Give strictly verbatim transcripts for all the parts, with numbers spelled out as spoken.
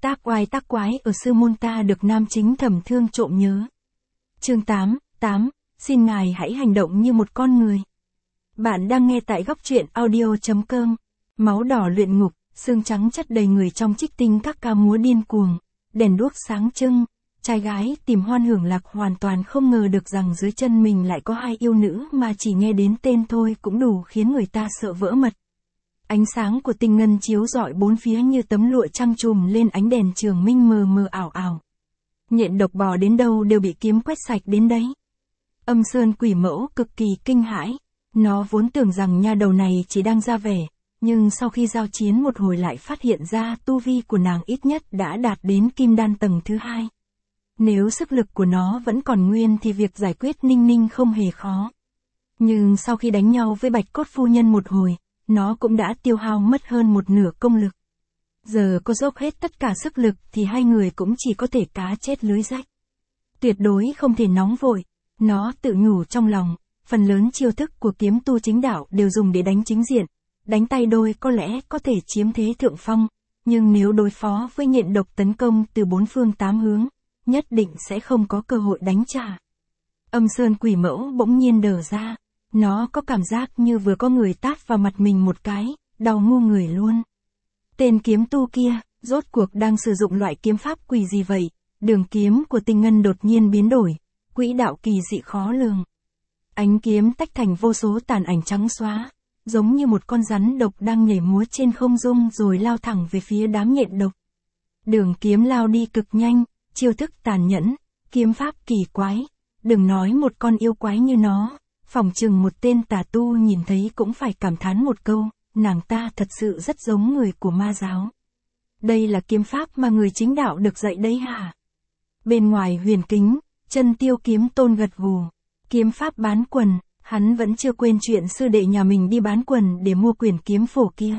Tác oai tác quái ở sư môn ta được nam chính thầm thương trộm nhớ. Chương tám, tám, xin ngài hãy hành động như một con người. Bạn đang nghe tại góc truyện audio chấm com. Máu đỏ luyện ngục, xương trắng chất đầy người trong trích tinh các ca múa điên cuồng, đèn đuốc sáng trưng, trai gái tìm hoan hưởng lạc hoàn toàn không ngờ được rằng dưới chân mình lại có hai yêu nữ mà chỉ nghe đến tên thôi cũng đủ khiến người ta sợ vỡ mật. Ánh sáng của tinh ngân chiếu rọi bốn phía như tấm lụa trăng trùm lên ánh đèn trường minh mờ mờ ảo ảo. Nhện độc bò đến đâu đều bị kiếm quét sạch đến đấy. Âm Sơn Quỷ Mẫu cực kỳ kinh hãi, nó vốn tưởng rằng nha đầu này chỉ đang ra vẻ, nhưng sau khi giao chiến một hồi lại phát hiện ra tu vi của nàng ít nhất đã đạt đến kim đan tầng thứ hai. Nếu sức lực của nó vẫn còn nguyên thì việc giải quyết Ninh Ninh không hề khó. Nhưng sau khi đánh nhau với Bạch Cốt Phu Nhân một hồi, nó cũng đã tiêu hao mất hơn một nửa công lực. Giờ có dốc hết tất cả sức lực thì hai người cũng chỉ có thể cá chết lưới rách. Tuyệt đối không thể nóng vội, nó tự nhủ trong lòng, phần lớn chiêu thức của kiếm tu chính đạo đều dùng để đánh chính diện, đánh tay đôi có lẽ có thể chiếm thế thượng phong, nhưng nếu đối phó với nhện độc tấn công từ bốn phương tám hướng, nhất định sẽ không có cơ hội đánh trả. Âm Sơn Quỷ Mẫu bỗng nhiên đờ ra, nó có cảm giác như vừa có người tát vào mặt mình một cái, đau ngu người luôn. Tên kiếm tu kia, rốt cuộc đang sử dụng loại kiếm pháp quỷ gì vậy? Đường kiếm của Tinh Ngân đột nhiên biến đổi, quỹ đạo kỳ dị khó lường. Ánh kiếm tách thành vô số tàn ảnh trắng xóa, giống như một con rắn độc đang nhảy múa trên không trung rồi lao thẳng về phía đám nhện độc. Đường kiếm lao đi cực nhanh, chiêu thức tàn nhẫn, kiếm pháp kỳ quái, đừng nói một con yêu quái như nó, phỏng chừng một tên tà tu nhìn thấy cũng phải cảm thán một câu, nàng ta thật sự rất giống người của ma giáo. Đây là kiếm pháp mà người chính đạo được dạy đấy hả? Bên ngoài huyền kính, Chân Tiêu Kiếm Tôn gật gù, kiếm pháp bán quần, hắn vẫn chưa quên chuyện sư đệ nhà mình đi bán quần để mua quyển kiếm phổ kia.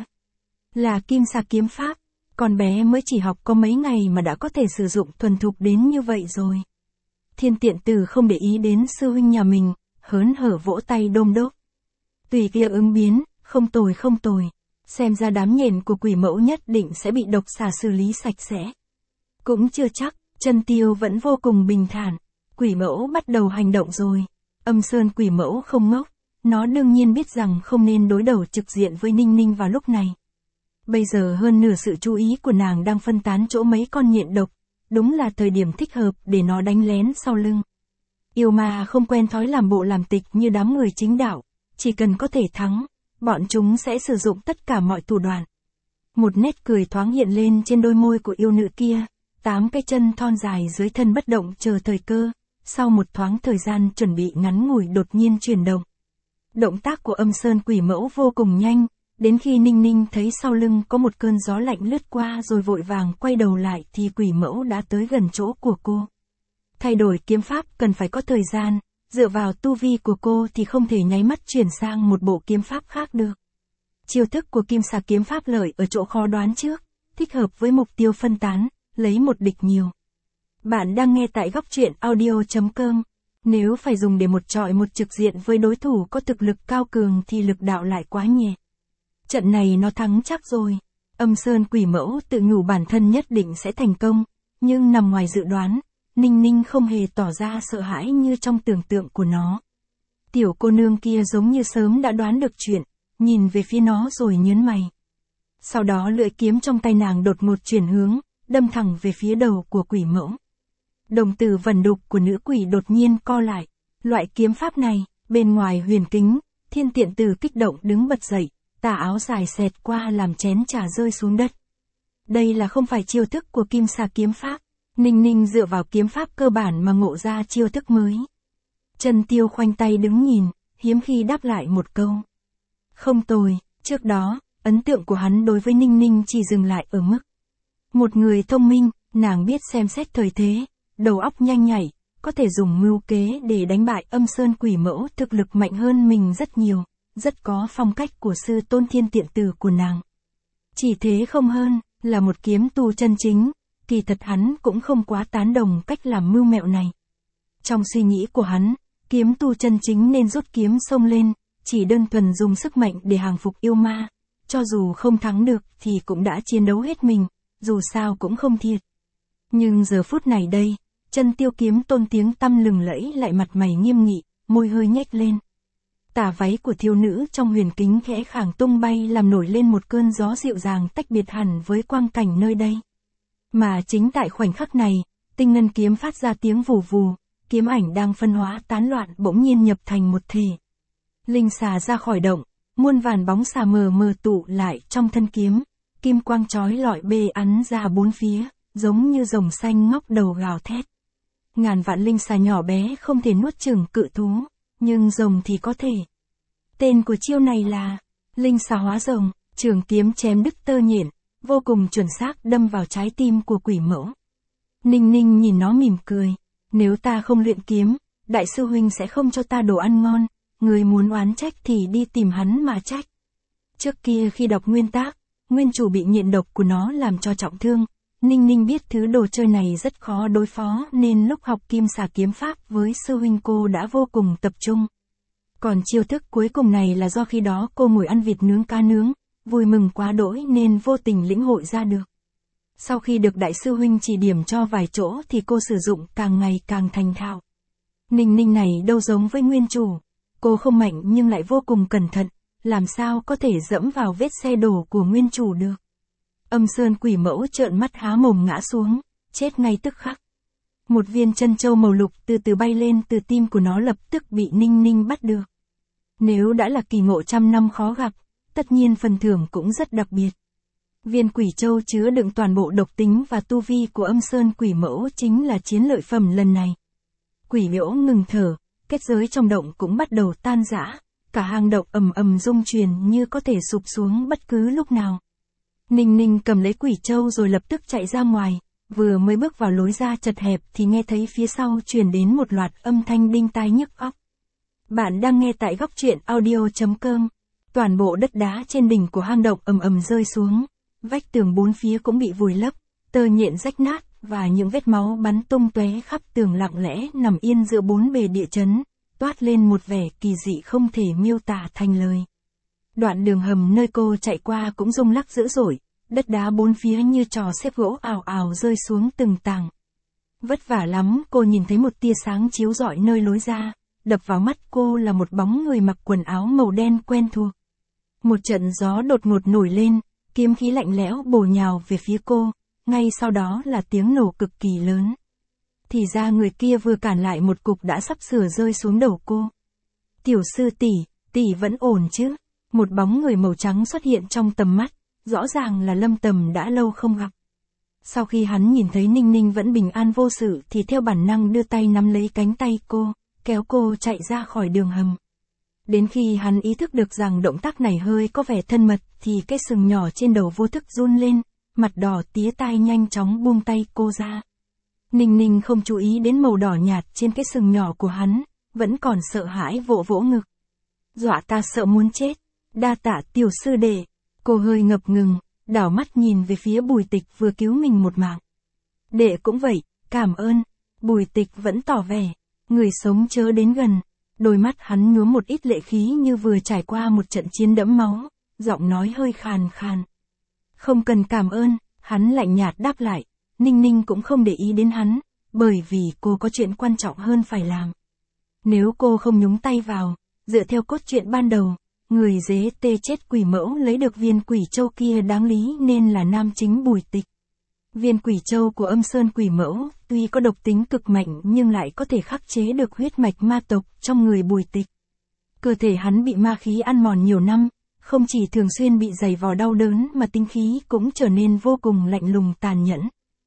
Là kim sa kiếm pháp, con bé mới chỉ học có mấy ngày mà đã có thể sử dụng thuần thục đến như vậy rồi. Thiên Tiện Tử không để ý đến sư huynh nhà mình, hớn hở vỗ tay đôm đốp. Tùy kia ứng biến, không tồi không tồi, xem ra đám nhện của Quỷ Mẫu nhất định sẽ bị độc xà xử lý sạch sẽ. Cũng chưa chắc, Chân Tiêu vẫn vô cùng bình thản, Quỷ Mẫu bắt đầu hành động rồi. Âm Sơn Quỷ Mẫu không ngốc, nó đương nhiên biết rằng không nên đối đầu trực diện với Ninh Ninh vào lúc này. Bây giờ hơn nửa sự chú ý của nàng đang phân tán chỗ mấy con nhện độc, đúng là thời điểm thích hợp để nó đánh lén sau lưng. Yêu ma không quen thói làm bộ làm tịch như đám người chính đạo, chỉ cần có thể thắng, bọn chúng sẽ sử dụng tất cả mọi thủ đoạn. Một nét cười thoáng hiện lên trên đôi môi của yêu nữ kia, tám cái chân thon dài dưới thân bất động chờ thời cơ, sau một thoáng thời gian chuẩn bị ngắn ngủi đột nhiên chuyển động. Động tác của Âm Sơn Quỷ Mẫu vô cùng nhanh, đến khi Ninh Ninh thấy sau lưng có một cơn gió lạnh lướt qua rồi vội vàng quay đầu lại thì Quỷ Mẫu đã tới gần chỗ của cô. Thay đổi kiếm pháp cần phải có thời gian, dựa vào tu vi của cô thì không thể nháy mắt chuyển sang một bộ kiếm pháp khác được. Chiêu thức của kim xà kiếm pháp lợi ở chỗ khó đoán trước, thích hợp với mục tiêu phân tán, lấy một địch nhiều. Bạn đang nghe tại góc truyện audio chấm com. Nếu phải dùng để một trọi một trực diện với đối thủ có thực lực cao cường thì lực đạo lại quá nhẹ. Trận này nó thắng chắc rồi. Âm Sơn Quỷ Mẫu tự nhủ bản thân nhất định sẽ thành công, nhưng nằm ngoài dự đoán, Ninh Ninh không hề tỏ ra sợ hãi như trong tưởng tượng của nó. Tiểu cô nương kia giống như sớm đã đoán được chuyện, nhìn về phía nó rồi nhớn mày. Sau đó lưỡi kiếm trong tay nàng đột ngột chuyển hướng, đâm thẳng về phía đầu của Quỷ Mẫu. Đồng tử vẩn đục của nữ quỷ đột nhiên co lại. Loại kiếm pháp này, bên ngoài huyền kính, Thiên Tiện Tử kích động đứng bật dậy, tà áo dài xẹt qua làm chén trà rơi xuống đất. Đây là không phải chiêu thức của kim xà kiếm pháp. Ninh Ninh dựa vào kiếm pháp cơ bản mà ngộ ra chiêu thức mới. Chân Tiêu khoanh tay đứng nhìn, hiếm khi đáp lại một câu. Không tồi, trước đó, ấn tượng của hắn đối với Ninh Ninh chỉ dừng lại ở mức. Một người thông minh, nàng biết xem xét thời thế, đầu óc nhanh nhạy, có thể dùng mưu kế để đánh bại Âm Sơn Quỷ Mẫu thực lực mạnh hơn mình rất nhiều, rất có phong cách của sư tôn Thiên Tiện Tử của nàng. Chỉ thế không hơn, là một kiếm tu chân chính, kỳ thật hắn cũng không quá tán đồng cách làm mưu mẹo này. Trong suy nghĩ của hắn, kiếm tu chân chính nên rút kiếm xông lên, chỉ đơn thuần dùng sức mạnh để hàng phục yêu ma, cho dù không thắng được thì cũng đã chiến đấu hết mình, dù sao cũng không thiệt. Nhưng giờ phút này đây, chân tiêu kiếm tôn tiếng tăm lừng lẫy lại mặt mày nghiêm nghị, môi hơi nhếch lên. Tà váy của thiếu nữ trong huyền kính khẽ khàng tung bay làm nổi lên một cơn gió dịu dàng tách biệt hẳn với quang cảnh nơi đây. Mà chính tại khoảnh khắc này, tinh ngân kiếm phát ra tiếng vù vù, kiếm ảnh đang phân hóa tán loạn bỗng nhiên nhập thành một thể. Linh xà ra khỏi động, muôn vàn bóng xà mờ mờ tụ lại trong thân kiếm, kim quang chói lọi bê ắn ra bốn phía, giống như rồng xanh ngóc đầu gào thét. Ngàn vạn linh xà nhỏ bé không thể nuốt chửng cự thú, nhưng rồng thì có thể. Tên của chiêu này là linh xà hóa rồng, trường kiếm chém đứt tơ nhện, vô cùng chuẩn xác đâm vào trái tim của quỷ mẫu. Ninh Ninh nhìn nó mỉm cười, nếu ta không luyện kiếm, đại sư huynh sẽ không cho ta đồ ăn ngon, người muốn oán trách thì đi tìm hắn mà trách. Trước kia khi đọc nguyên tác, nguyên chủ bị nhện độc của nó làm cho trọng thương, Ninh Ninh biết thứ đồ chơi này rất khó đối phó nên lúc học kim xà kiếm pháp với sư huynh cô đã vô cùng tập trung. Còn chiêu thức cuối cùng này là do khi đó cô ngồi ăn vịt nướng cá nướng, vui mừng quá đỗi nên vô tình lĩnh hội ra được. Sau khi được đại sư huynh chỉ điểm cho vài chỗ thì cô sử dụng càng ngày càng thành thạo. Ninh Ninh này đâu giống với nguyên chủ, cô không mạnh nhưng lại vô cùng cẩn thận, làm sao có thể dẫm vào vết xe đổ của nguyên chủ được. Âm Sơn quỷ mẫu trợn mắt há mồm ngã xuống, chết ngay tức khắc. Một viên chân châu màu lục từ từ bay lên từ tim của nó lập tức bị Ninh Ninh bắt được. Nếu đã là kỳ ngộ trăm năm khó gặp, tất nhiên phần thưởng cũng rất đặc biệt. Viên quỷ châu chứa đựng toàn bộ độc tính và tu vi của Âm Sơn quỷ mẫu chính là chiến lợi phẩm lần này. Quỷ liễu ngừng thở, kết giới trong động cũng bắt đầu tan rã, cả hang động ầm ầm rung truyền như có thể sụp xuống bất cứ lúc nào. Ninh Ninh cầm lấy quỷ châu rồi lập tức chạy ra ngoài, vừa mới bước vào lối ra chật hẹp thì nghe thấy phía sau truyền đến một loạt âm thanh đinh tai nhức óc. Bạn đang nghe tại góc truyện audio chấm com. Toàn bộ đất đá trên đỉnh của hang động ầm ầm rơi xuống, vách tường bốn phía cũng bị vùi lấp, tơ nhện rách nát và những vết máu bắn tung tóe khắp tường lặng lẽ nằm yên giữa bốn bề địa chấn, toát lên một vẻ kỳ dị không thể miêu tả thành lời. Đoạn đường hầm nơi cô chạy qua cũng rung lắc dữ dội, đất đá bốn phía như trò xếp gỗ ào ào rơi xuống từng tảng. Vất vả lắm cô nhìn thấy một tia sáng chiếu rọi nơi lối ra, đập vào mắt cô là một bóng người mặc quần áo màu đen quen thuộc. Một trận gió đột ngột nổi lên, kiếm khí lạnh lẽo bổ nhào về phía cô, ngay sau đó là tiếng nổ cực kỳ lớn. Thì ra người kia vừa cản lại một cục đã sắp sửa rơi xuống đầu cô. Tiểu sư tỷ, tỷ vẫn ổn chứ? Một bóng người màu trắng xuất hiện trong tầm mắt, rõ ràng là Lâm Tầm đã lâu không gặp. Sau khi hắn nhìn thấy Ninh Ninh vẫn bình an vô sự thì theo bản năng đưa tay nắm lấy cánh tay cô, kéo cô chạy ra khỏi đường hầm. Đến khi hắn ý thức được rằng động tác này hơi có vẻ thân mật thì cái sừng nhỏ trên đầu vô thức run lên, mặt đỏ tía tai nhanh chóng buông tay cô ra. Ninh Ninh không chú ý đến màu đỏ nhạt trên cái sừng nhỏ của hắn, vẫn còn sợ hãi vỗ vỗ ngực. Dọa ta sợ muốn chết, đa tạ tiểu sư đệ. Cô hơi ngập ngừng, đảo mắt nhìn về phía Bùi Tịch vừa cứu mình một mạng. Đệ cũng vậy, cảm ơn. Bùi Tịch vẫn tỏ vẻ, người sống chớ đến gần. Đôi mắt hắn nhuốm một ít lệ khí như vừa trải qua một trận chiến đẫm máu, giọng nói hơi khàn khàn. Không cần cảm ơn, hắn lạnh nhạt đáp lại. Ninh Ninh cũng không để ý đến hắn, bởi vì cô có chuyện quan trọng hơn phải làm. Nếu cô không nhúng tay vào, dựa theo cốt truyện ban đầu, người dế tê chết quỷ mẫu lấy được viên quỷ châu kia đáng lý nên là nam chính Bùi Tịch. Viên quỷ châu của Âm Sơn quỷ mẫu, tuy có độc tính cực mạnh nhưng lại có thể khắc chế được huyết mạch ma tộc trong người Bùi Tịch. Cơ thể hắn bị ma khí ăn mòn nhiều năm, không chỉ thường xuyên bị giày vò đau đớn mà tinh khí cũng trở nên vô cùng lạnh lùng tàn nhẫn.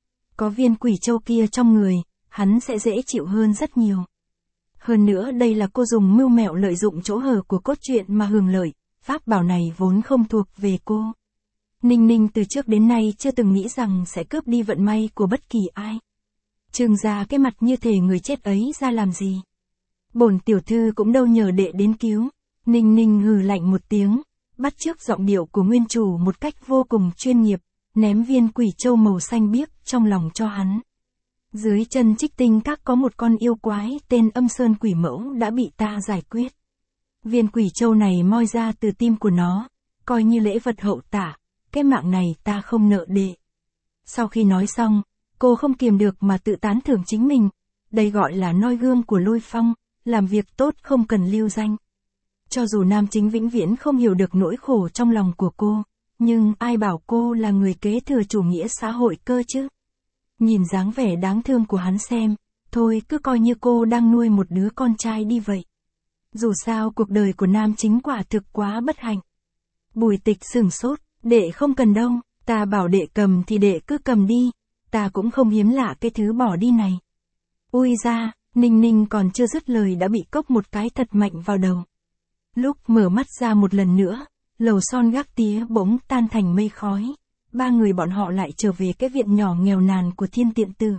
Có viên quỷ châu kia trong người, hắn sẽ dễ chịu hơn rất nhiều. Hơn nữa đây là cô dùng mưu mẹo lợi dụng chỗ hở của cốt truyện mà hưởng lợi, pháp bảo này vốn không thuộc về cô. Ninh Ninh từ trước đến nay chưa từng nghĩ rằng sẽ cướp đi vận may của bất kỳ ai. Trương gia cái mặt như thể người chết ấy ra làm gì. Bổn tiểu thư cũng đâu nhờ đệ đến cứu. Ninh Ninh hừ lạnh một tiếng, bắt chước giọng điệu của nguyên chủ một cách vô cùng chuyên nghiệp, ném viên quỷ châu màu xanh biếc trong lòng cho hắn. Dưới chân Trích Tinh Các có một con yêu quái tên Âm Sơn quỷ mẫu đã bị ta giải quyết. Viên quỷ châu này moi ra từ tim của nó, coi như lễ vật hậu tả, cái mạng này ta không nợ đệ. Sau khi nói xong, cô không kiềm được mà tự tán thưởng chính mình. Đây gọi là noi gương của Lôi Phong, làm việc tốt không cần lưu danh. Cho dù nam chính vĩnh viễn không hiểu được nỗi khổ trong lòng của cô, nhưng ai bảo cô là người kế thừa chủ nghĩa xã hội cơ chứ. Nhìn dáng vẻ đáng thương của hắn xem, thôi cứ coi như cô đang nuôi một đứa con trai đi vậy. Dù sao cuộc đời của nam chính quả thực quá bất hạnh. Bùi Tịch sửng sốt, đệ không cần đâu, ta bảo đệ cầm thì đệ cứ cầm đi, ta cũng không hiếm lạ cái thứ bỏ đi này. Ui ra, Ninh Ninh còn chưa dứt lời đã bị cốc một cái thật mạnh vào đầu. Lúc mở mắt ra một lần nữa, lầu son gác tía bỗng tan thành mây khói. Ba người bọn họ lại trở về cái viện nhỏ nghèo nàn của Thiên Tiện Tử.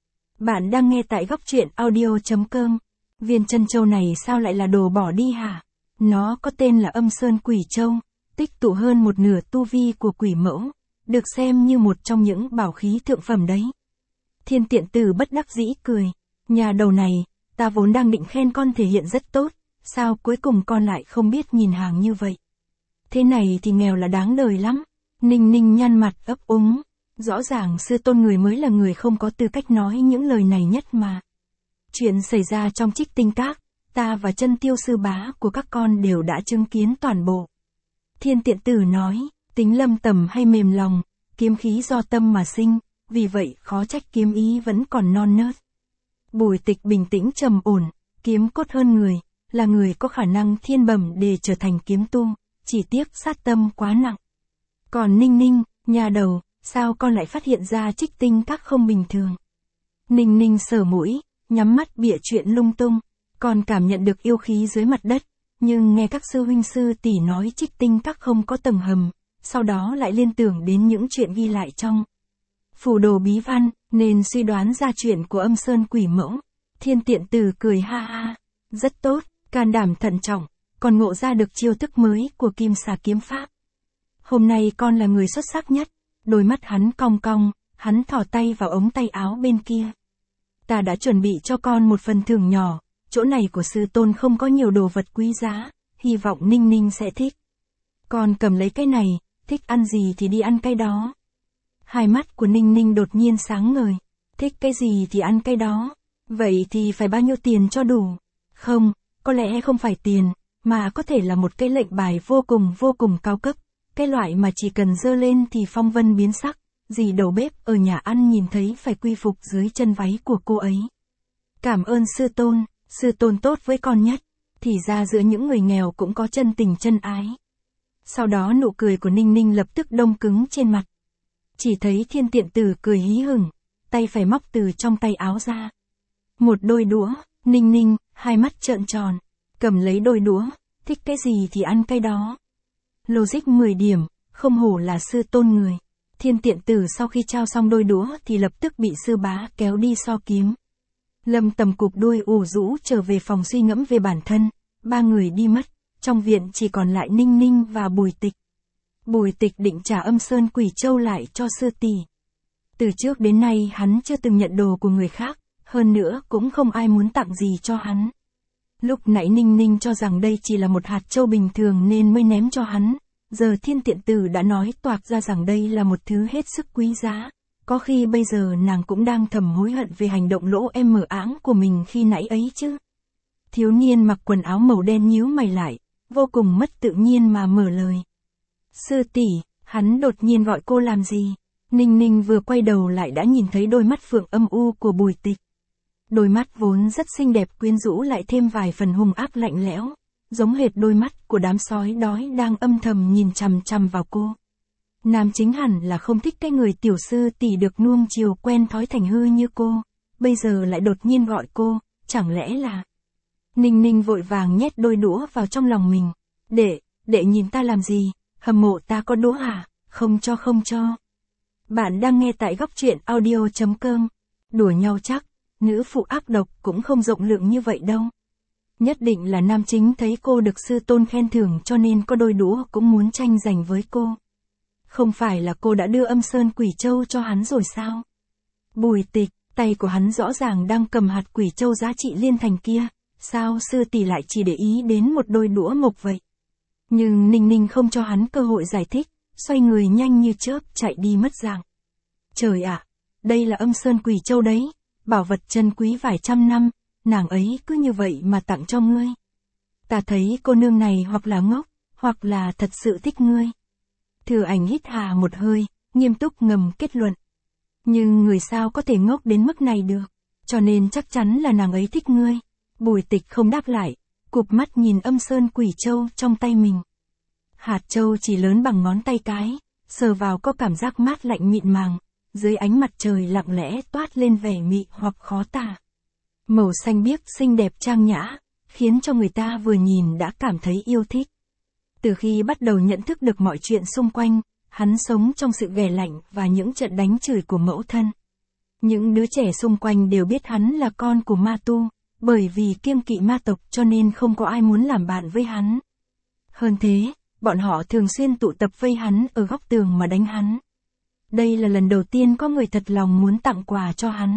Bạn đang nghe tại góc truyện audio chấm com. Viên chân châu này sao lại là đồ bỏ đi hả? Nó có tên là Âm Sơn Quỷ Châu, tích tụ hơn một nửa tu vi của quỷ mẫu, được xem như một trong những bảo khí thượng phẩm đấy. Thiên Tiện Tử bất đắc dĩ cười, nhà đầu này, ta vốn đang định khen con thể hiện rất tốt, sao cuối cùng con lại không biết nhìn hàng như vậy? Thế này thì nghèo là đáng đời lắm. Ninh Ninh nhăn mặt ấp úng, rõ ràng sư tôn người mới là người không có tư cách nói những lời này nhất mà. Chuyện xảy ra trong Trích Tinh Các, ta và Chân Tiêu sư bá của các con đều đã chứng kiến toàn bộ. Thiên Tiện Tử nói, tính lâm tầm hay mềm lòng, kiếm khí do tâm mà sinh, vì vậy khó trách kiếm ý vẫn còn non nớt. Bùi Tịch bình tĩnh trầm ổn, kiếm cốt hơn người, là người có khả năng thiên bẩm để trở thành kiếm tu, chỉ tiếc sát tâm quá nặng. Còn Ninh Ninh, nhà đầu, sao con lại phát hiện ra Trích Tinh Các không bình thường? Ninh Ninh sờ mũi, nhắm mắt bịa chuyện lung tung, còn cảm nhận được yêu khí dưới mặt đất, nhưng nghe các sư huynh sư tỷ nói Trích Tinh Các không có tầng hầm, sau đó lại liên tưởng đến những chuyện ghi lại trong phù đồ bí văn, nên suy đoán ra chuyện của Âm Sơn Quỷ Mẫu. Thiên Tiện Tử cười ha ha, rất tốt, can đảm thận trọng, còn ngộ ra được chiêu thức mới của Kim Xà kiếm pháp. Hôm nay con là người xuất sắc nhất. Đôi mắt hắn cong cong, hắn thò tay vào ống tay áo bên kia. Ta đã chuẩn bị cho con một phần thưởng nhỏ, chỗ này của sư tôn không có nhiều đồ vật quý giá, hy vọng Ninh Ninh sẽ thích. Con cầm lấy cái này, thích ăn gì thì đi ăn cái đó. Hai mắt của Ninh Ninh đột nhiên sáng ngời, thích cái gì thì ăn cái đó, vậy thì phải bao nhiêu tiền cho đủ? Không, có lẽ không phải tiền, mà có thể là một cái lệnh bài vô cùng vô cùng cao cấp. Cái loại mà chỉ cần dơ lên thì phong vân biến sắc, dì đầu bếp ở nhà ăn nhìn thấy phải quy phục dưới chân váy của cô ấy. Cảm ơn sư tôn, sư tôn tốt với con nhất, thì ra giữa những người nghèo cũng có chân tình chân ái. Sau đó nụ cười của Ninh Ninh lập tức đông cứng trên mặt. Chỉ thấy Thiên Tiện Tử cười hí hửng, tay phải móc từ trong tay áo ra. Một đôi đũa, Ninh Ninh, hai mắt trợn tròn, cầm lấy đôi đũa, thích cái gì thì ăn cái đó. Logic mười điểm, không hổ là sư tôn người. Thiên Tiện Tử sau khi trao xong đôi đũa thì lập tức bị sư bá kéo đi so kiếm. Lâm Tầm cụp đuôi ủ rũ trở về phòng suy ngẫm về bản thân. Ba người đi mất, trong viện chỉ còn lại Ninh Ninh và Bùi Tịch. Bùi Tịch định trả Âm Sơn Quỷ Châu lại cho sư tỷ. Từ trước đến nay hắn chưa từng nhận đồ của người khác, hơn nữa cũng không ai muốn tặng gì cho hắn. Lúc nãy Ninh Ninh cho rằng đây chỉ là một hạt châu bình thường nên mới ném cho hắn, giờ Thiên Tiện Tử đã nói toạc ra rằng đây là một thứ hết sức quý giá. Có khi bây giờ nàng cũng đang thầm hối hận về hành động lỗ em mở áng của mình khi nãy ấy chứ. Thiếu niên mặc quần áo màu đen nhíu mày lại, vô cùng mất tự nhiên mà mở lời. Sư tỷ, hắn đột nhiên gọi cô làm gì? Ninh Ninh vừa quay đầu lại đã nhìn thấy đôi mắt phượng âm u của Bùi Tịch. Đôi mắt vốn rất xinh đẹp quyến rũ lại thêm vài phần hung ác lạnh lẽo, giống hệt đôi mắt của đám sói đói đang âm thầm nhìn chằm chằm vào cô. Nam chính hẳn là không thích cái người tiểu sư tỷ được nuông chiều quen thói thành hư như cô, bây giờ lại đột nhiên gọi cô, chẳng lẽ là... Ninh Ninh vội vàng nhét đôi đũa vào trong lòng mình. Đệ, đệ nhìn ta làm gì, hâm mộ ta có đũa hả? Không cho không cho. Bạn đang nghe tại góc truyện audio chấm com. Đùa nhau chắc, nữ phụ ác độc cũng không rộng lượng như vậy đâu. Nhất định là nam chính thấy cô được sư tôn khen thưởng cho nên có đôi đũa cũng muốn tranh giành với cô. Không phải là cô đã đưa Âm Sơn Quỷ Châu cho hắn rồi sao? Bùi Tịch, tay của hắn rõ ràng đang cầm hạt Quỷ Châu giá trị liên thành kia, sao sư tỷ lại chỉ để ý đến một đôi đũa mộc vậy? Nhưng Ninh Ninh không cho hắn cơ hội giải thích, xoay người nhanh như chớp chạy đi mất dạng. Trời ạ, đây là Âm Sơn Quỷ Châu đấy, bảo vật chân quý vài trăm năm, nàng ấy cứ như vậy mà tặng cho ngươi. Ta thấy cô nương này hoặc là ngốc, hoặc là thật sự thích ngươi. Thừa Ảnh hít hà một hơi, nghiêm túc ngầm kết luận. Nhưng người sao có thể ngốc đến mức này được, cho nên chắc chắn là nàng ấy thích ngươi. Bùi Tịch không đáp lại, cụp mắt nhìn Âm Sơn Quỷ Châu trong tay mình. Hạt châu chỉ lớn bằng ngón tay cái, sờ vào có cảm giác mát lạnh mịn màng, dưới ánh mặt trời lặng lẽ toát lên vẻ mị hoặc khó tả. Màu xanh biếc xinh đẹp trang nhã, khiến cho người ta vừa nhìn đã cảm thấy yêu thích. Từ khi bắt đầu nhận thức được mọi chuyện xung quanh, hắn sống trong sự ghẻ lạnh và những trận đánh chửi của mẫu thân. Những đứa trẻ xung quanh đều biết hắn là con của ma tu, bởi vì kiêng kỵ ma tộc cho nên không có ai muốn làm bạn với hắn. Hơn thế, bọn họ thường xuyên tụ tập vây hắn ở góc tường mà đánh hắn. Đây là lần đầu tiên có người thật lòng muốn tặng quà cho hắn.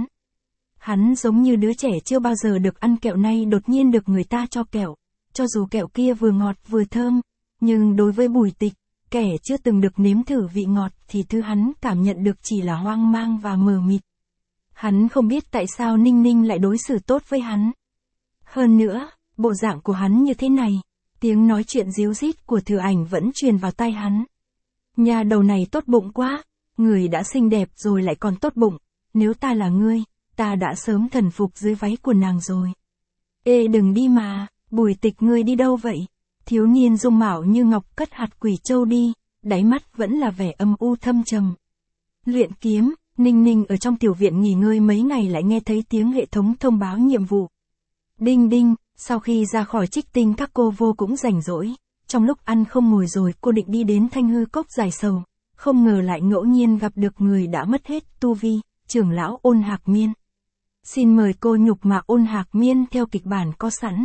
Hắn giống như đứa trẻ chưa bao giờ được ăn kẹo nay đột nhiên được người ta cho kẹo, cho dù kẹo kia vừa ngọt vừa thơm, nhưng đối với Bùi Tịch, kẻ chưa từng được nếm thử vị ngọt thì thứ hắn cảm nhận được chỉ là hoang mang và mờ mịt. Hắn không biết tại sao Ninh Ninh lại đối xử tốt với hắn. Hơn nữa, bộ dạng của hắn như thế này, tiếng nói chuyện ríu rít của Thừa Ảnh vẫn truyền vào tai hắn. Nhà đầu này tốt bụng quá, người đã xinh đẹp rồi lại còn tốt bụng, nếu ta là ngươi, ta đã sớm thần phục dưới váy của nàng rồi. Ê đừng đi mà, Bùi Tịch ngươi đi đâu vậy? Thiếu niên dung mạo như ngọc cất hạt quỷ châu đi, đáy mắt vẫn là vẻ âm u thâm trầm. Luyện kiếm, Ninh Ninh ở trong tiểu viện nghỉ ngơi mấy ngày lại nghe thấy tiếng hệ thống thông báo nhiệm vụ. Đinh đinh, sau khi ra khỏi Trích Tinh các cô vô cũng rảnh rỗi, trong lúc ăn không ngồi rồi cô định đi đến Thanh Hư Cốc giải sầu, không ngờ lại ngẫu nhiên gặp được người đã mất hết tu vi, trưởng lão Ôn Hạc Miên. Xin mời cô nhục mạ Ôn Hạc Miên theo kịch bản có sẵn.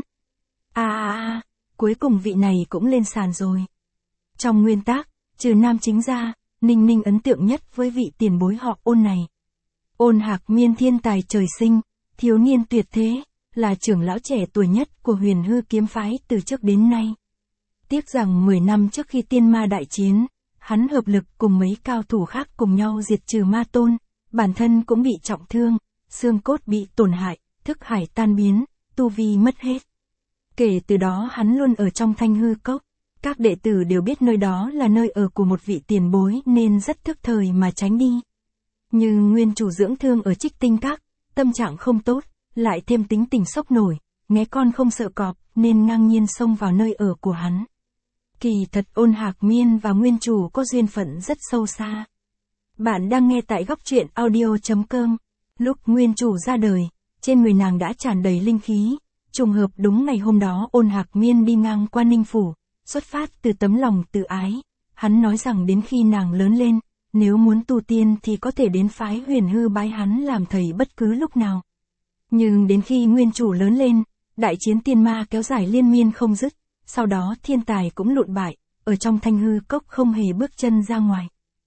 À à à, cuối cùng vị này cũng lên sàn rồi. Trong nguyên tác, trừ nam chính ra, Ninh Ninh ấn tượng nhất với vị tiền bối họ Ôn này. Ôn Hạc Miên thiên tài trời sinh, thiếu niên tuyệt thế, là trưởng lão trẻ tuổi nhất của Huyền Hư kiếm phái từ trước đến nay. Tiếc rằng mười năm trước khi tiên ma đại chiến, hắn hợp lực cùng mấy cao thủ khác cùng nhau diệt trừ ma tôn, bản thân cũng bị trọng thương, xương cốt bị tổn hại, thức hải tan biến, tu vi mất hết. Kể từ đó hắn luôn ở trong Thanh Hư Cốc, các đệ tử đều biết nơi đó là nơi ở của một vị tiền bối nên rất thức thời mà tránh đi. Nhưng nguyên chủ dưỡng thương ở Trích Tinh Các, tâm trạng không tốt, lại thêm tính tình sốc nổi, nghe con không sợ cọp nên ngang nhiên xông vào nơi ở của hắn. Kỳ thật Ôn Hạc Miên và nguyên chủ có duyên phận rất sâu xa. Bạn đang nghe tại góc truyện audio chấm com. Lúc nguyên chủ ra đời, trên người nàng đã tràn đầy linh khí. Trùng hợp đúng ngày hôm đó Ôn Hạc Miên đi ngang qua Ninh Phủ, xuất phát từ tấm lòng tự ái. Hắn nói rằng đến khi nàng lớn lên, nếu muốn tu tiên thì có thể đến phái Huyền Hư bái hắn làm thầy bất cứ lúc nào. Nhưng đến khi nguyên chủ lớn lên, đại chiến tiên ma kéo dài liên miên không dứt, sau đó thiên tài cũng lụn bại, ở trong Thanh Hư Cốc không hề bước chân ra ngoài.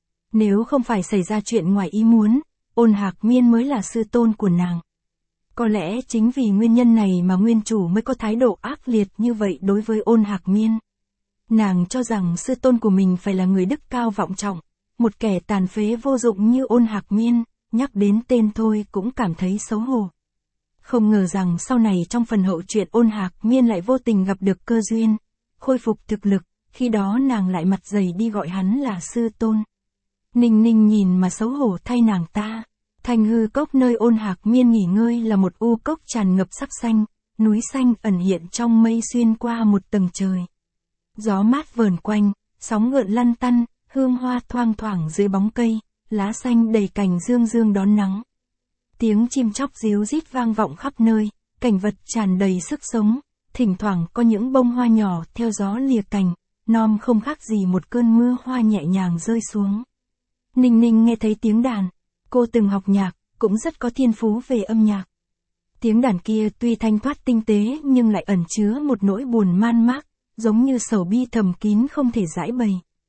Nếu không phải xảy ra chuyện ngoài ý muốn, Ôn Hạc Miên mới là sư tôn của nàng. Có lẽ chính vì nguyên nhân này mà nguyên chủ mới có thái độ ác liệt như vậy đối với Ôn Hạc Miên. Nàng cho rằng sư tôn của mình phải là người đức cao vọng trọng, một kẻ tàn phế vô dụng như Ôn Hạc Miên, nhắc đến tên thôi cũng cảm thấy xấu hổ. Không ngờ rằng sau này trong phần hậu truyện Ôn Hạc Miên lại vô tình gặp được cơ duyên, khôi phục thực lực, khi đó nàng lại mặt dày đi gọi hắn là sư tôn. Ninh Ninh nhìn mà xấu hổ thay nàng ta. Thanh Hư Cốc nơi Ôn Hạc Miên nghỉ ngơi là một u cốc tràn ngập sắc xanh, núi xanh ẩn hiện trong mây xuyên qua một tầng trời. Gió mát vờn quanh, sóng gợn lăn tăn, hương hoa thoang thoảng dưới bóng cây, lá xanh đầy cành dương dương đón nắng. Tiếng chim chóc ríu rít vang vọng khắp nơi, cảnh vật tràn đầy sức sống, thỉnh thoảng có những bông hoa nhỏ theo gió lìa cành, non không khác gì một cơn mưa hoa nhẹ nhàng rơi xuống. Ninh Ninh nghe thấy tiếng đàn, cô từng học nhạc, cũng rất có thiên phú về âm nhạc. Tiếng đàn kia tuy thanh thoát tinh tế nhưng lại ẩn chứa một nỗi buồn man mác, giống như sầu bi thầm kín không thể giải bày.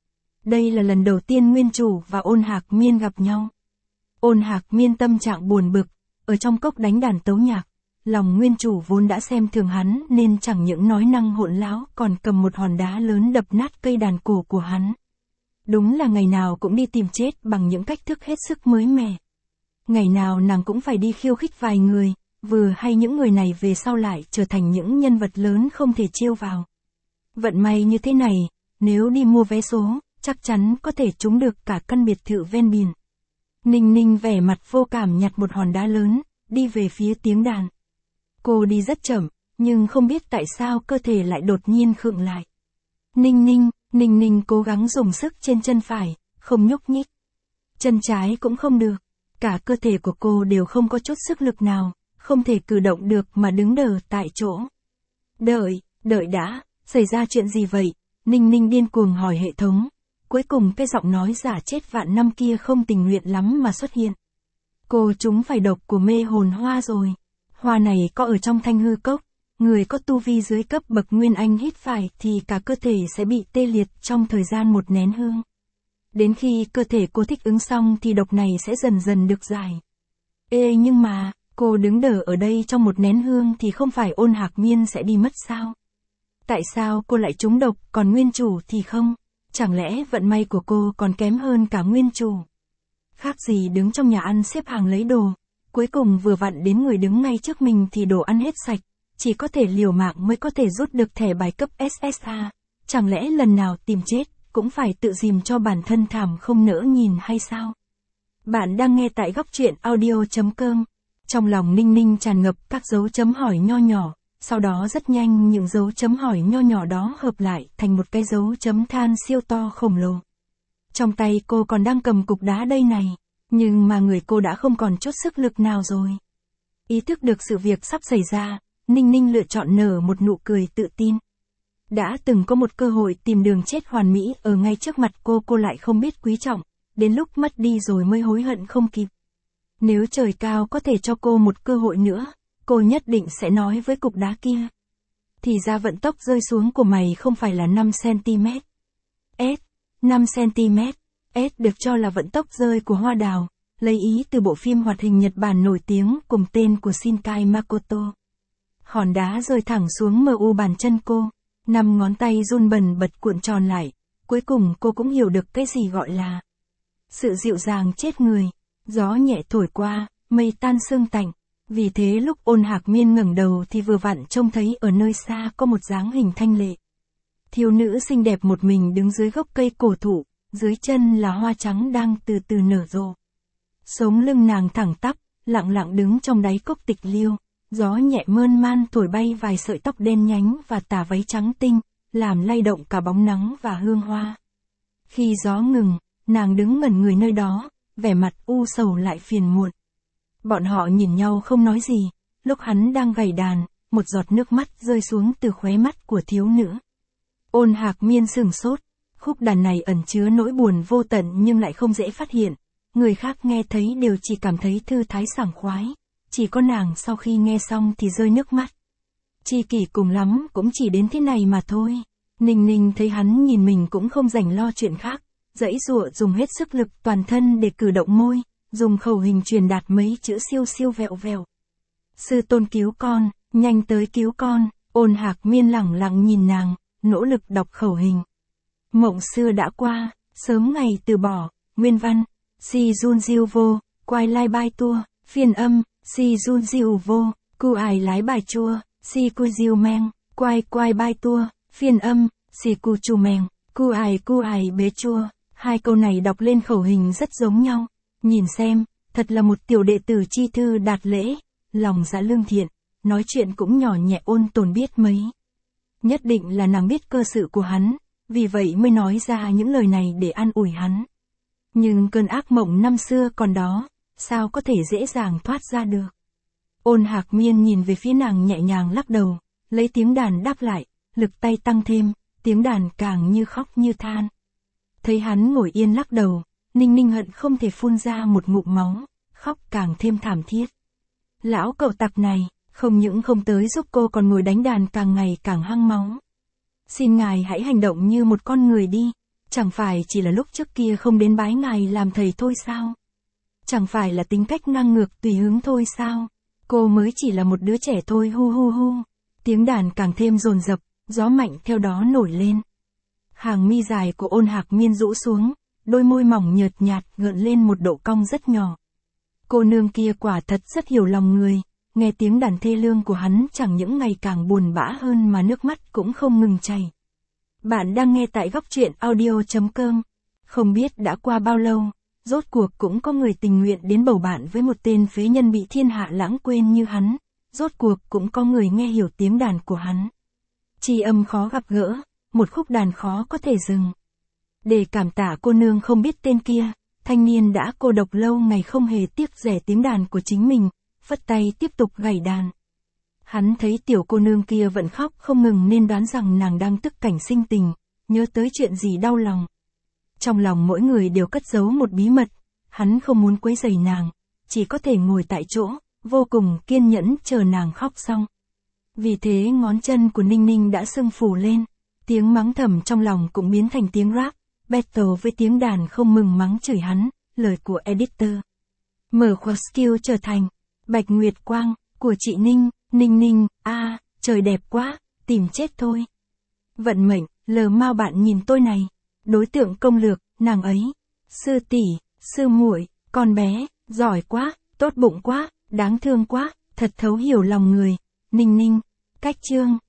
Đây là lần đầu tiên nguyên chủ và Ôn Hạc Miên gặp nhau. Ôn Hạc Miên tâm trạng buồn bực, ở trong cốc đánh đàn tấu nhạc, lòng nguyên chủ vốn đã xem thường hắn nên chẳng những nói năng hỗn láo còn cầm một hòn đá lớn đập nát cây đàn cổ của hắn. Đúng là ngày nào cũng đi tìm chết bằng những cách thức hết sức mới mẻ. Ngày nào nàng cũng phải đi khiêu khích vài người, vừa hay những người này về sau lại trở thành những nhân vật lớn không thể trêu vào. Vận may như thế này, nếu đi mua vé số, chắc chắn có thể trúng được cả căn biệt thự ven biển. Ninh Ninh vẻ mặt vô cảm nhặt một hòn đá lớn, đi về phía tiếng đàn. Cô đi rất chậm, nhưng không biết tại sao cơ thể lại đột nhiên khựng lại. Ninh Ninh, Ninh Ninh cố gắng dùng sức trên chân phải, không nhúc nhích. Chân trái cũng không được. Cả cơ thể của cô đều không có chút sức lực nào, không thể cử động được mà đứng đờ tại chỗ. Đợi, đợi đã, xảy ra chuyện gì vậy? Ninh Ninh điên cuồng hỏi hệ thống. Cuối cùng cái giọng nói giả chết vạn năm kia không tình nguyện lắm mà xuất hiện. Cô chúng phải độc của mê hồn hoa rồi. Hoa này có ở trong thanh hư cốc. Người có tu vi dưới cấp bậc Nguyên Anh hít phải thì cả cơ thể sẽ bị tê liệt trong thời gian một nén hương. Đến khi cơ thể cô thích ứng xong thì độc này sẽ dần dần được giải. Ê nhưng mà, cô đứng đờ ở đây trong một nén hương thì không phải Ôn Hạc Miên sẽ đi mất sao? Tại sao cô lại trúng độc còn nguyên chủ thì không? Chẳng lẽ vận may của cô còn kém hơn cả nguyên chủ? Khác gì đứng trong nhà ăn xếp hàng lấy đồ, cuối cùng vừa vặn đến người đứng ngay trước mình thì đồ ăn hết sạch, chỉ có thể liều mạng mới có thể rút được thẻ bài cấp ét ét a. Chẳng lẽ lần nào tìm chết cũng phải tự dìm cho bản thân thảm không nỡ nhìn hay sao? Bạn đang nghe tại góc truyện audio chấm com. Trong lòng Ninh Ninh tràn ngập các dấu chấm hỏi nho nhỏ, sau đó rất nhanh những dấu chấm hỏi nho nhỏ đó hợp lại thành một cái dấu chấm than siêu to khổng lồ. Trong tay cô còn đang cầm cục đá đây này, nhưng mà người cô đã không còn chút sức lực nào rồi. Ý thức được sự việc sắp xảy ra, Ninh Ninh lựa chọn nở một nụ cười tự tin. Đã từng có một cơ hội tìm đường chết hoàn mỹ ở ngay trước mặt cô cô lại không biết quý trọng, đến lúc mất đi rồi mới hối hận không kịp. Nếu trời cao có thể cho cô một cơ hội nữa, cô nhất định sẽ nói với cục đá kia. Thì ra vận tốc rơi xuống của mày không phải là năm xăng-ti-mét. S, năm xăng-ti-mét, S được cho là vận tốc rơi của hoa đào, lấy ý từ bộ phim hoạt hình Nhật Bản nổi tiếng cùng tên của Shinkai Makoto. Hòn đá rơi thẳng xuống mờ u bàn chân cô, năm ngón tay run bần bật cuộn tròn lại, cuối cùng cô cũng hiểu được cái gì gọi là sự dịu dàng chết người. Gió nhẹ thổi qua, mây tan sương tạnh, vì thế lúc Ôn Hạc Miên ngẩng đầu thì vừa vặn trông thấy ở nơi xa có một dáng hình thanh lệ. Thiếu nữ xinh đẹp một mình đứng dưới gốc cây cổ thụ, dưới chân là hoa trắng đang từ từ nở rộ. Sống lưng nàng thẳng tắp, lặng lặng đứng trong đáy cốc tịch liêu, gió nhẹ mơn man thổi bay vài sợi tóc đen nhánh và tà váy trắng tinh, làm lay động cả bóng nắng và hương hoa. Khi gió ngừng, nàng đứng ngẩn người nơi đó, vẻ mặt u sầu lại phiền muộn. Bọn họ nhìn nhau không nói gì, lúc hắn đang gảy đàn, một giọt nước mắt rơi xuống từ khóe mắt của thiếu nữ. Ôn Hạc Miên sửng sốt, khúc đàn này ẩn chứa nỗi buồn vô tận nhưng lại không dễ phát hiện, người khác nghe thấy đều chỉ cảm thấy thư thái sảng khoái, chỉ có nàng sau khi nghe xong thì rơi nước mắt. Chi kỷ cùng lắm cũng chỉ đến thế này mà thôi. Ninh Ninh thấy hắn nhìn mình cũng không rảnh lo chuyện khác, dãy dụa dùng hết sức lực toàn thân để cử động môi, dùng khẩu hình truyền đạt mấy chữ siêu siêu vẹo vẹo. Sư tôn cứu con, nhanh tới cứu con. Ôn Hạc Miên lẳng lặng nhìn nàng, nỗ lực đọc khẩu hình. Mộng xưa đã qua, sớm ngày từ bỏ. Nguyên văn, si jun diêu vô, quay lai bai tua. Phiên âm, si jun diêu vô, cu ải lái bài chua. Si cu diêu meng, quay quay bai tua. Phiên âm, si cu chu meng, cu ải cu ải bế chua. Hai câu này đọc lên khẩu hình rất giống nhau. Nhìn xem, thật là một tiểu đệ tử chi thư đạt lễ, lòng dạ lương thiện, nói chuyện cũng nhỏ nhẹ ôn tồn biết mấy. Nhất định là nàng biết cơ sự của hắn, vì vậy mới nói ra những lời này để an ủi hắn. Nhưng cơn ác mộng năm xưa còn đó, sao có thể dễ dàng thoát ra được. Ôn Hạc Miên nhìn về phía nàng nhẹ nhàng lắc đầu, lấy tiếng đàn đáp lại, lực tay tăng thêm, tiếng đàn càng như khóc như than. Thấy hắn ngồi yên lắc đầu, Ninh Ninh hận không thể phun ra một ngụm máu, khóc càng thêm thảm thiết. Lão cậu tặc này, không những không tới giúp cô còn ngồi đánh đàn càng ngày càng hăng máu. Xin ngài hãy hành động như một con người đi, chẳng phải chỉ là lúc trước kia không đến bái ngài làm thầy thôi sao? Chẳng phải là tính cách ngang ngược tùy hứng thôi sao? Cô mới chỉ là một đứa trẻ thôi hu hu hu. Tiếng đàn càng thêm dồn dập, gió mạnh theo đó nổi lên. Hàng mi dài của Ôn Hạc Miên rũ xuống, đôi môi mỏng nhợt nhạt gợn lên một độ cong rất nhỏ. Cô nương kia quả thật rất hiểu lòng người, nghe tiếng đàn thê lương của hắn chẳng những ngày càng buồn bã hơn mà nước mắt cũng không ngừng chảy. Bạn đang nghe tại góc truyện audio chấm com. Không biết đã qua bao lâu, rốt cuộc cũng có người tình nguyện đến bầu bạn với một tên phế nhân bị thiên hạ lãng quên như hắn, rốt cuộc cũng có người nghe hiểu tiếng đàn của hắn. Tri âm khó gặp gỡ, một khúc đàn khó có thể dừng. Để cảm tạ cô nương không biết tên kia, thanh niên đã cô độc lâu ngày không hề tiếc rẻ tiếng đàn của chính mình, phất tay tiếp tục gảy đàn. Hắn thấy tiểu cô nương kia vẫn khóc không ngừng nên đoán rằng nàng đang tức cảnh sinh tình, nhớ tới chuyện gì đau lòng. Trong lòng mỗi người đều cất giấu một bí mật, hắn không muốn quấy rầy nàng, chỉ có thể ngồi tại chỗ, vô cùng kiên nhẫn chờ nàng khóc xong. Vì thế ngón chân của Ninh Ninh đã sưng phù lên, tiếng mắng thầm trong lòng cũng biến thành tiếng rap, battle với tiếng đàn không mừng mắng chửi hắn, lời của editor. Mở khoa skill trở thành, Bạch Nguyệt Quang, của chị Ninh, Ninh Ninh, a à, trời đẹp quá, tìm chết thôi. Vận mệnh, lờ mau bạn nhìn tôi này. Đối tượng công lược, nàng ấy. Sư tỷ, sư muội, con bé, giỏi quá, tốt bụng quá, đáng thương quá, thật thấu hiểu lòng người. Ninh Ninh, cách chương.